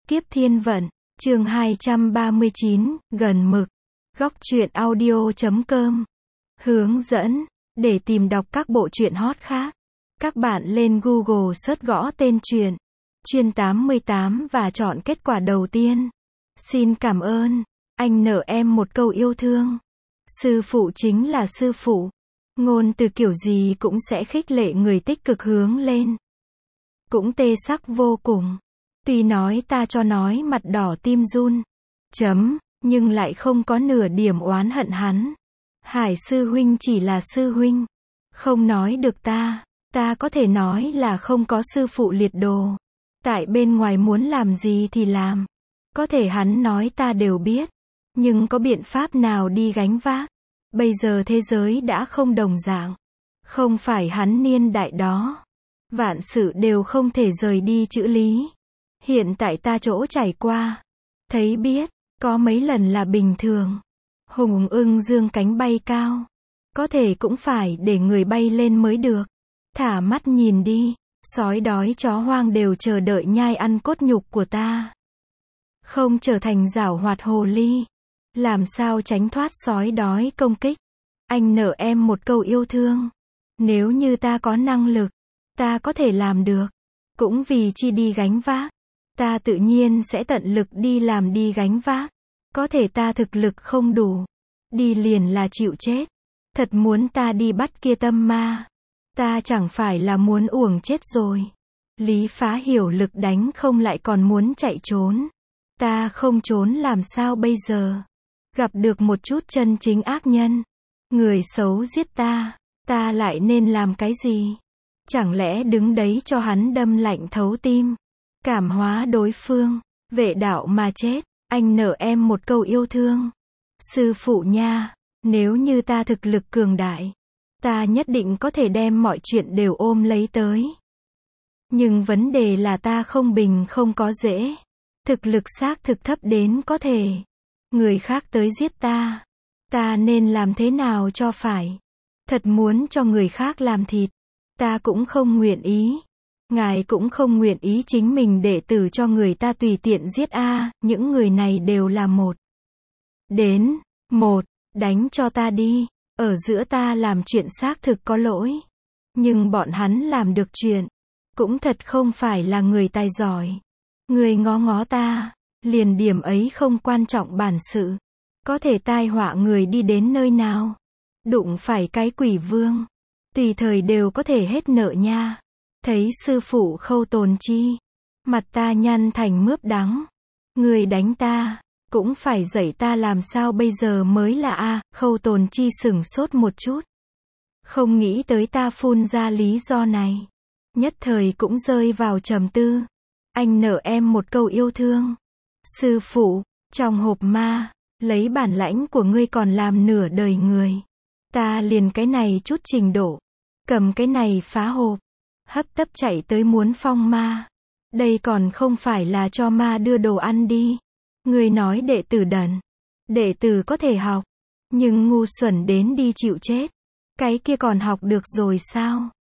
Kiếp Thiên Vận, chương 239, gần mực. Góc truyện audio.com. Hướng dẫn, để tìm đọc các bộ truyện hot khác. Các bạn lên Google search gõ tên truyện, Chuyên 88 và chọn kết quả đầu tiên. Xin cảm ơn, anh nợ em một câu yêu thương. Sư phụ chính là sư phụ. Ngôn từ kiểu gì cũng sẽ khích lệ người tích cực hướng lên. Cũng tê sắc vô cùng. Tuy nói ta cho nói mặt đỏ tim run. Nhưng lại không có nửa điểm oán hận hắn. Hải sư huynh chỉ là sư huynh. Không nói được ta có thể nói là không có sư phụ liệt đồ. Tại bên ngoài muốn làm gì thì làm. Có thể hắn nói ta đều biết. Nhưng có biện pháp nào đi gánh vác. Bây giờ thế giới đã không đồng dạng. Không phải hắn niên đại đó. Vạn sự đều không thể rời đi chữ lý. Hiện tại ta chỗ trải qua. Thấy biết, có mấy lần là bình thường. Hùng ưng dương cánh bay cao. Có thể cũng phải để người bay lên mới được. Thả mắt nhìn đi. Sói đói chó hoang đều chờ đợi nhai ăn cốt nhục của ta. Không trở thành giảo hoạt hồ ly. Làm sao tránh thoát sói đói công kích. Anh nợ em một câu yêu thương. Nếu như ta có năng lực, ta có thể làm được. Cũng vì chi đi gánh vác. Ta tự nhiên sẽ tận lực đi làm đi gánh vác. Có thể ta thực lực không đủ. Đi liền là chịu chết. Thật muốn ta đi bắt kia tâm ma. Ta chẳng phải là muốn uổng chết rồi. Lý Phá hiểu lực đánh không lại còn muốn chạy trốn. Ta không trốn làm sao bây giờ? Gặp được một chút chân chính ác nhân. Người xấu giết ta lại nên làm cái gì? Chẳng lẽ đứng đấy cho hắn đâm lạnh thấu tim? Cảm hóa đối phương, vệ đạo mà chết, anh nợ em một câu yêu thương. Sư phụ nha, nếu như ta thực lực cường đại, ta nhất định có thể đem mọi chuyện đều ôm lấy tới. Nhưng vấn đề là ta không có dễ. Thực lực xác thực thấp đến có thể. Người khác tới giết ta nên làm thế nào cho phải? Thật muốn cho người khác làm thịt, ta cũng không nguyện ý. Ngài cũng không nguyện ý chính mình đệ tử cho người ta tùy tiện giết những người này đều là một. Đánh cho ta đi. Ở giữa ta làm chuyện xác thực có lỗi. Nhưng bọn hắn làm được chuyện. Cũng thật không phải là người tài giỏi. Người ngó ta, liền điểm ấy không quan trọng bản sự. Có thể tai họa người đi đến nơi nào. Đụng phải cái quỷ vương. Tùy thời đều có thể hết nợ nha. Thấy sư phụ Khâu Tồn Chi. Mặt ta nhăn thành mướp đắng. Người đánh ta. Cũng phải dạy ta làm sao bây giờ mới là Khâu Tồn Chi sửng sốt một chút. Không nghĩ tới ta phun ra lý do này. Nhất thời cũng rơi vào trầm tư. Anh nợ em một câu yêu thương. Sư phụ, trong hộp ma, lấy bản lãnh của ngươi còn làm nửa đời người. Ta liền cái này chút trình độ. Cầm cái này phá hộp. Hấp tấp chạy tới muốn phong ma. Đây còn không phải là cho ma đưa đồ ăn đi. Ngươi nói đệ tử đần. Đệ tử có thể học. Nhưng ngu xuẩn đến đi chịu chết. Cái kia còn học được rồi sao?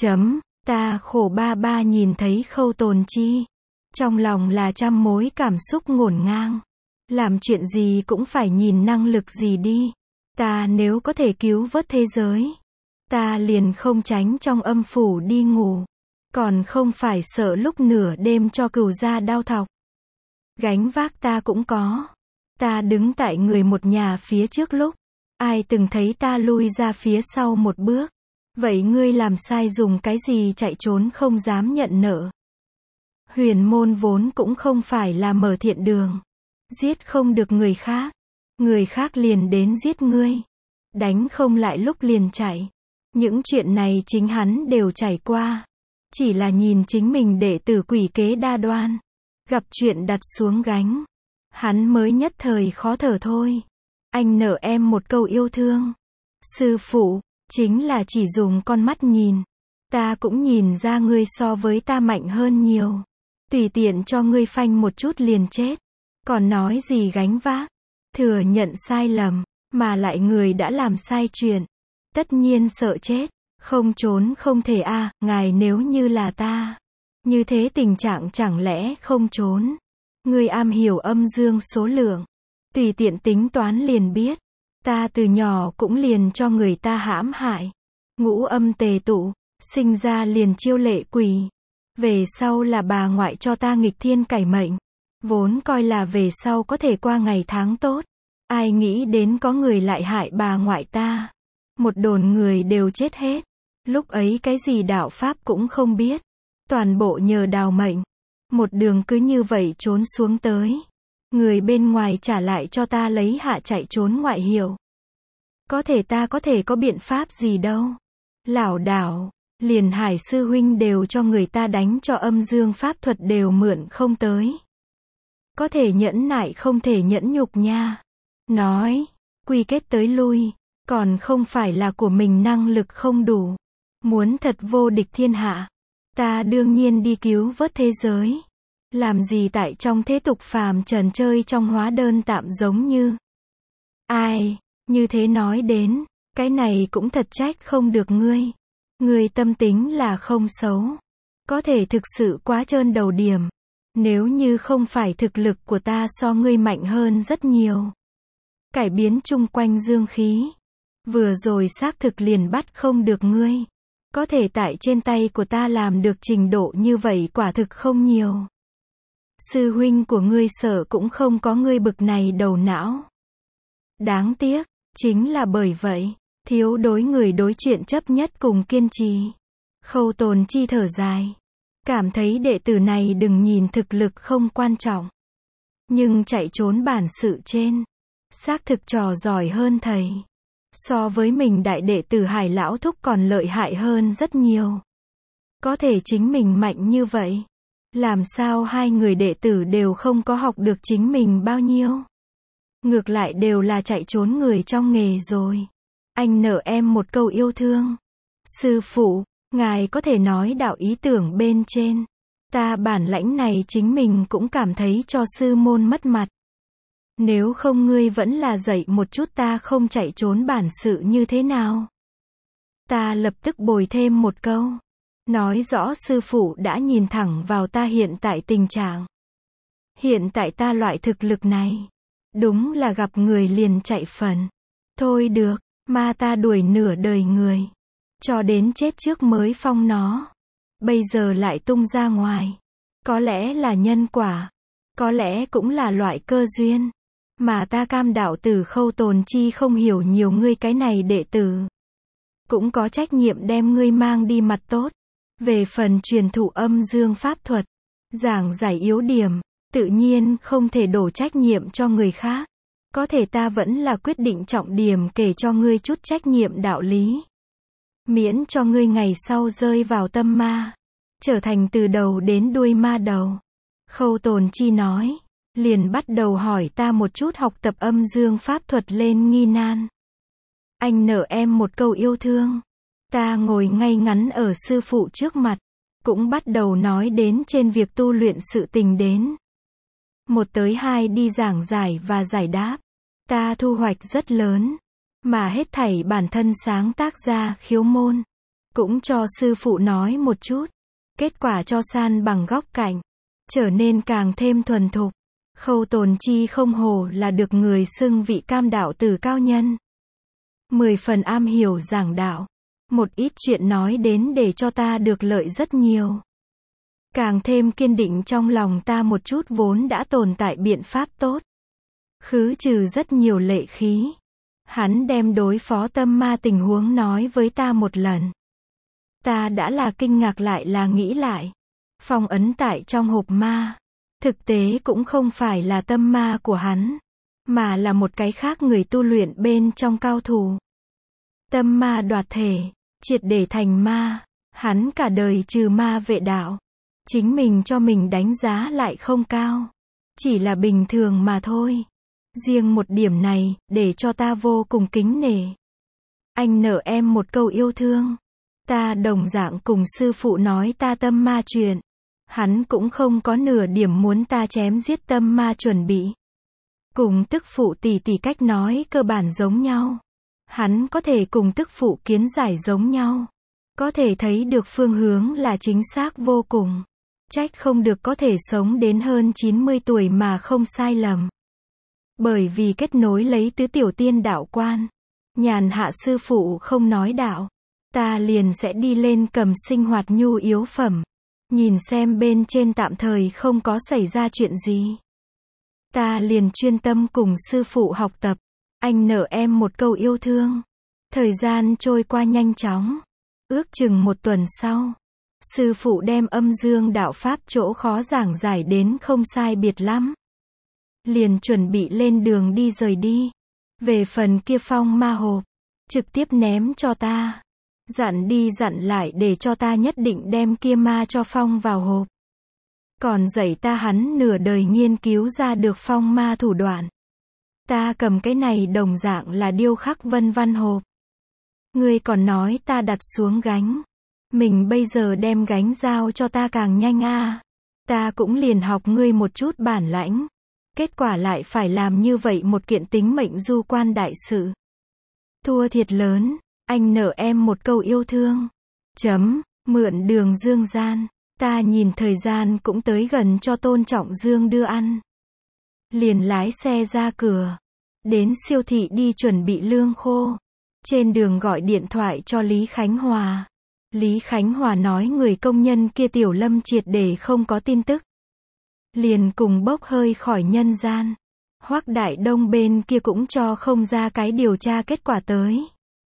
Ta khổ ba nhìn thấy Khâu Tồn Chi. Trong lòng là trăm mối cảm xúc ngổn ngang. Làm chuyện gì cũng phải nhìn năng lực gì đi. Ta nếu có thể cứu vớt thế giới. Ta liền không tránh trong âm phủ đi ngủ. Còn không phải sợ lúc nửa đêm cho cừu gia đau thọc. Gánh vác ta cũng có. Ta đứng tại người một nhà phía trước lúc. Ai từng thấy ta lui ra phía sau một bước. Vậy ngươi làm sai dùng cái gì chạy trốn không dám nhận nợ. Huyền môn vốn cũng không phải là mở thiện đường. Giết không được người khác. Người khác liền đến giết ngươi. Đánh không lại lúc liền chạy. Những chuyện này chính hắn đều trải qua. Chỉ là nhìn chính mình đệ tử quỷ kế đa đoan. Gặp chuyện đặt xuống gánh. Hắn mới nhất thời khó thở thôi. Anh nợ em một câu yêu thương. Sư phụ, chính là chỉ dùng con mắt nhìn. Ta cũng nhìn ra ngươi so với ta mạnh hơn nhiều. Tùy tiện cho ngươi phanh một chút liền chết. Còn nói gì gánh vác. Thừa nhận sai lầm. Mà lại người đã làm sai chuyện. Tất nhiên sợ chết. Không trốn không thể ngài nếu như là ta. Như thế tình trạng chẳng lẽ không trốn. Ngươi am hiểu âm dương số lượng. Tùy tiện tính toán liền biết. Ta từ nhỏ cũng liền cho người ta hãm hại. Ngũ âm tề tụ, sinh ra liền chiêu lệ quỷ. Về sau là bà ngoại cho ta nghịch thiên cải mệnh. Vốn coi là về sau có thể qua ngày tháng tốt. Ai nghĩ đến có người lại hại bà ngoại ta. Một đồn người đều chết hết. Lúc ấy cái gì đạo pháp cũng không biết. Toàn bộ nhờ đào mệnh. Một đường cứ như vậy trốn xuống tới. Người bên ngoài trả lại cho ta lấy hạ chạy trốn ngoại hiệu. Có thể ta có thể có biện pháp gì đâu. Lảo đảo, liền Hải sư huynh đều cho người ta đánh cho âm dương pháp thuật đều mượn không tới. Có thể nhẫn nại không thể nhẫn nhục nha. Nói, quy kết tới lui, còn không phải là của mình năng lực không đủ. Muốn thật vô địch thiên hạ, ta đương nhiên đi cứu vớt thế giới. Làm gì tại trong thế tục phàm trần chơi trong hóa đơn tạm giống như. Ai, như thế nói đến, cái này cũng thật trách không được ngươi. Ngươi tâm tính là không xấu. Có thể thực sự quá trơn đầu điểm. Nếu như không phải thực lực của ta so ngươi mạnh hơn rất nhiều. Cải biến chung quanh dương khí. Vừa rồi xác thực liền bắt không được ngươi. Có thể tại trên tay của ta làm được trình độ như vậy quả thực không nhiều. Sư huynh của ngươi sợ cũng không có ngươi bực này đầu não. Đáng tiếc, chính là bởi vậy, thiếu đối người đối chuyện chấp nhất cùng kiên trì. Khâu Tồn Chi thở dài. Cảm thấy đệ tử này đừng nhìn thực lực không quan trọng. Nhưng chạy trốn bản sự trên. Xác thực trò giỏi hơn thầy. So với mình đại đệ tử Hải Lão Thúc còn lợi hại hơn rất nhiều. Có thể chính mình mạnh như vậy. Làm sao hai người đệ tử đều không có học được chính mình bao nhiêu. Ngược lại đều là chạy trốn người trong nghề rồi. Anh nợ em một câu yêu thương. Sư phụ, ngài có thể nói đạo ý tưởng bên trên. Ta bản lãnh này chính mình cũng cảm thấy cho sư môn mất mặt. Nếu không ngươi vẫn là dạy một chút ta không chạy trốn bản sự như thế nào. Ta lập tức bồi thêm một câu. Nói rõ sư phụ đã nhìn thẳng vào ta hiện tại tình trạng. Hiện tại ta loại thực lực này. Đúng là gặp người liền chạy phần. Thôi được, ma ta đuổi nửa đời người. Cho đến chết trước mới phong nó. Bây giờ lại tung ra ngoài. Có lẽ là nhân quả. Có lẽ cũng là loại cơ duyên. Mà ta cam đạo tử Khâu Tồn Chi không hiểu nhiều ngươi cái này đệ tử. Cũng có trách nhiệm đem ngươi mang đi mặt tốt. Về phần truyền thụ âm dương pháp thuật. Giảng giải yếu điểm. Tự nhiên không thể đổ trách nhiệm cho người khác. Có thể ta vẫn là quyết định trọng điểm kể cho ngươi chút trách nhiệm đạo lý. Miễn cho ngươi ngày sau rơi vào tâm ma. Trở thành từ đầu đến đuôi ma đầu. Khâu Tồn Chi nói. Liền bắt đầu hỏi ta một chút học tập âm dương pháp thuật lên nghi nan. Anh nợ em một câu yêu thương. Ta ngồi ngay ngắn ở sư phụ trước mặt. Cũng bắt đầu nói đến trên việc tu luyện sự tình đến. 1 tới 2 đi giảng giải và giải đáp. Ta thu hoạch rất lớn. Mà hết thảy bản thân sáng tác ra khiếu môn. Cũng cho sư phụ nói một chút. Kết quả cho san bằng góc cạnh. Trở nên càng thêm thuần thục. Khâu Tồn Chi không hổ là được người xưng vị cam đạo tử cao nhân. 10 phần am hiểu giảng đạo. Một ít chuyện nói đến để cho ta được lợi rất nhiều. Càng thêm kiên định trong lòng ta một chút vốn đã tồn tại biện pháp tốt. Khứ trừ rất nhiều lệ khí. Hắn đem đối phó tâm ma tình huống nói với ta một lần. Ta đã là kinh ngạc lại là nghĩ lại. Phong ấn tại trong hộp ma. Thực tế cũng không phải là tâm ma của hắn. Mà là một cái khác người tu luyện bên trong cao thủ. Tâm ma đoạt thể. Triệt để thành ma. Hắn cả đời trừ ma vệ đạo. Chính mình cho mình đánh giá lại không cao. Chỉ là bình thường mà thôi. Riêng một điểm này, để cho ta vô cùng kính nể. Anh nợ em một câu yêu thương. Ta đồng dạng cùng sư phụ nói ta tâm ma chuyện. Hắn cũng không có nửa điểm muốn ta chém giết tâm ma chuẩn bị. Cùng tức phụ tỷ tỷ cách nói cơ bản giống nhau. Hắn có thể cùng tức phụ kiến giải giống nhau. Có thể thấy được phương hướng là chính xác vô cùng. Trách không được có thể sống đến hơn 90 tuổi mà không sai lầm. Bởi vì kết nối lấy tứ tiểu tiên đạo quan. Nhàn hạ sư phụ không nói đạo. Ta liền sẽ đi lên cầm sinh hoạt nhu yếu phẩm. Nhìn xem bên trên tạm thời không có xảy ra chuyện gì. Ta liền chuyên tâm cùng sư phụ học tập. Anh nợ em một câu yêu thương. Thời gian trôi qua nhanh chóng. Ước chừng 1 tuần sau. Sư phụ đem âm dương đạo pháp chỗ khó giảng giải đến không sai biệt lắm. Liền chuẩn bị lên đường đi rời đi. Về phần kia phong ma hộp. Trực tiếp ném cho ta. Dặn đi dặn lại để cho ta nhất định đem kia ma cho phong vào hộp. Còn dạy ta hắn nửa đời nghiên cứu ra được phong ma thủ đoạn. Ta cầm cái này đồng dạng là điêu khắc vân văn hộp. Ngươi còn nói ta đặt xuống gánh. Mình bây giờ đem gánh giao cho ta càng nhanh a. Ta cũng liền học ngươi một chút bản lãnh. Kết quả lại phải làm như vậy một kiện tính mệnh du quan đại sự. Thua thiệt lớn, anh nợ em một câu yêu thương. Mượn đường dương gian. Ta nhìn thời gian cũng tới gần cho Tôn Trọng Dương đưa ăn. Liền lái xe ra cửa. Đến siêu thị đi chuẩn bị lương khô. Trên đường gọi điện thoại cho Lý Khánh Hòa. Lý Khánh Hòa nói người công nhân kia Tiểu Lâm triệt để không có tin tức. Liền cùng bốc hơi khỏi nhân gian. Hoắc Đại Đông bên kia cũng cho không ra cái điều tra kết quả tới.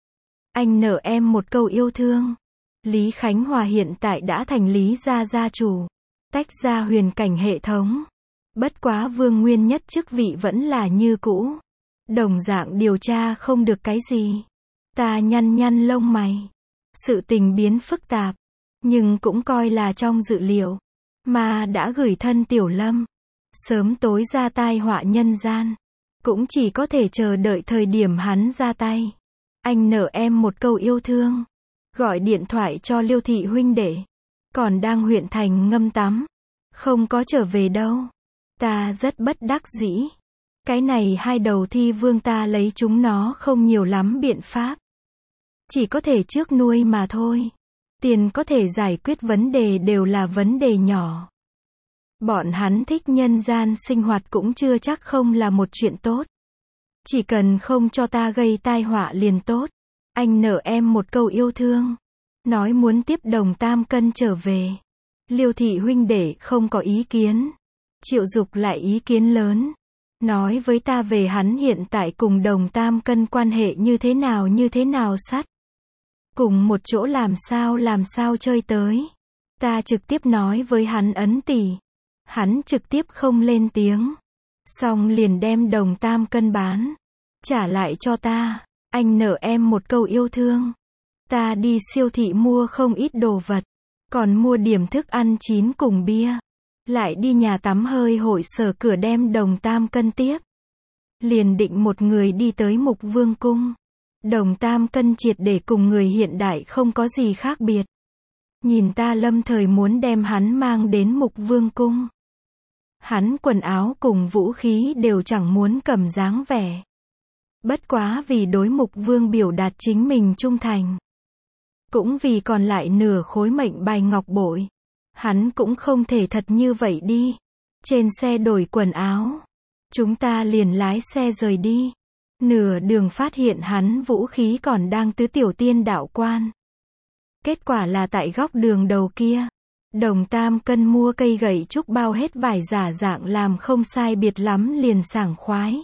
Anh nợ em một câu yêu thương. Lý Khánh Hòa hiện tại đã thành Lý gia gia chủ. Tách ra huyền cảnh hệ thống. Bất quá Vương Nguyên Nhất chức vị vẫn là như cũ. Đồng dạng điều tra không được cái gì. Ta nhăn nhăn lông mày. Sự tình biến phức tạp. Nhưng cũng coi là trong dự liệu. Mà đã gửi thân Tiểu Lâm. Sớm tối ra tai họa nhân gian. Cũng chỉ có thể chờ đợi thời điểm hắn ra tay. Anh nợ em một câu yêu thương. Gọi điện thoại cho Liêu thị huynh đệ. Còn đang huyện thành ngâm tắm. Không có trở về đâu. Ta rất bất đắc dĩ. Cái này hai đầu thi vương ta lấy chúng nó không nhiều lắm biện pháp. Chỉ có thể trước nuôi mà thôi. Tiền có thể giải quyết vấn đề đều là vấn đề nhỏ. Bọn hắn thích nhân gian sinh hoạt cũng chưa chắc không là một chuyện tốt. Chỉ cần không cho ta gây tai họa liền tốt. Anh nợ em một câu yêu thương. Nói muốn tiếp Đồng Tam Cân trở về. Liêu thị huynh đệ không có ý kiến. Triệu Dục lại ý kiến lớn. Nói với ta về hắn hiện tại cùng Đồng Tam Cân quan hệ như thế nào sắt. Cùng một chỗ làm sao chơi tới. Ta trực tiếp nói với hắn ấn tỷ. Hắn trực tiếp không lên tiếng. Xong liền đem Đồng Tam Cân bán. Trả lại cho ta. Anh nợ em một câu yêu thương. Ta đi siêu thị mua không ít đồ vật. Còn mua điểm thức ăn chín cùng bia. Lại đi nhà tắm hơi hội sở cửa đem Đồng Tam Cân tiếp. Liền định một người đi tới Mục Vương Cung. Đồng Tam Cân triệt để cùng người hiện đại không có gì khác biệt. Nhìn ta lâm thời muốn đem hắn mang đến Mục Vương Cung. Hắn quần áo cùng vũ khí đều chẳng muốn cầm dáng vẻ. Bất quá vì đối Mục Vương biểu đạt chính mình trung thành. Cũng vì còn lại nửa khối mệnh bài ngọc bội. Hắn cũng không thể thật như vậy đi. Trên xe đổi quần áo. Chúng ta liền lái xe rời đi. Nửa đường phát hiện hắn vũ khí còn đang tứ tiểu tiên đạo quan. Kết quả là tại góc đường đầu kia. Đồng Tam Cân mua cây gậy trúc bao hết vải giả dạng làm không sai biệt lắm liền sảng khoái.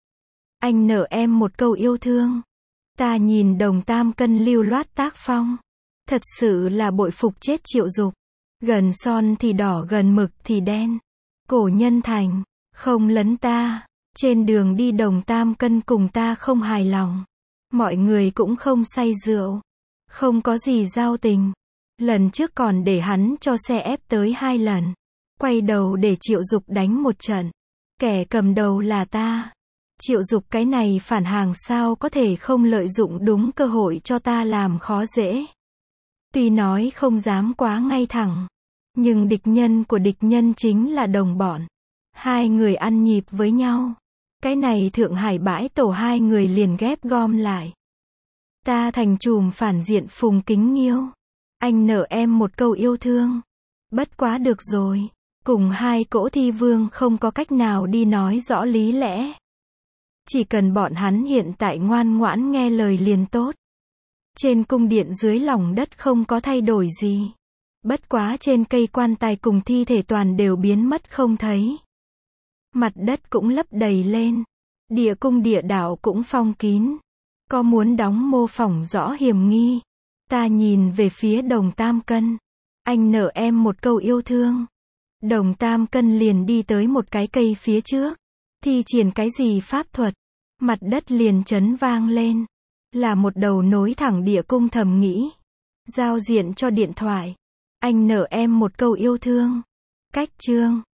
Anh nợ em một câu yêu thương. Ta nhìn Đồng Tam Cân lưu loát tác phong. Thật sự là bội phục chết Triệu Dục. Gần son thì đỏ gần mực thì đen. Cổ nhân thành, không lấn ta. Trên đường đi Đồng Tam Cân cùng ta không hài lòng. Mọi người cũng không say rượu. Không có gì giao tình. Lần trước còn để hắn cho xe ép tới 2 lần. Quay đầu để Triệu Dục đánh một trận. Kẻ cầm đầu là ta. Triệu Dục cái này phản hàng sao có thể không lợi dụng đúng cơ hội cho ta làm khó dễ. Tuy nói không dám quá ngay thẳng. Nhưng địch nhân của địch nhân chính là đồng bọn. Hai người ăn nhịp với nhau. Cái này Thượng Hải bãi tổ hai người liền ghép gom lại. Ta thành trùm phản diện Phùng Kính Nghiêu. Anh nợ em một câu yêu thương. Bất quá được rồi. Cùng hai cỗ thi vương không có cách nào đi nói rõ lý lẽ. Chỉ cần bọn hắn hiện tại ngoan ngoãn nghe lời liền tốt. Trên cung điện dưới lòng đất không có thay đổi gì. Bất quá trên cây quan tài cùng thi thể toàn đều biến mất không thấy. Mặt đất cũng lấp đầy lên. Địa cung địa đạo cũng phong kín. Có muốn đóng mô phỏng rõ hiểm nghi. Ta nhìn về phía Đồng Tam Cân. Anh nợ em một câu yêu thương. Đồng Tam Cân liền đi tới một cái cây phía trước. Thi triển cái gì pháp thuật. Mặt đất liền chấn vang lên. Là một đầu nối thẳng địa cung thầm nghĩ. Giao diện cho điện thoại. Anh nợ em một câu yêu thương. Cách chương.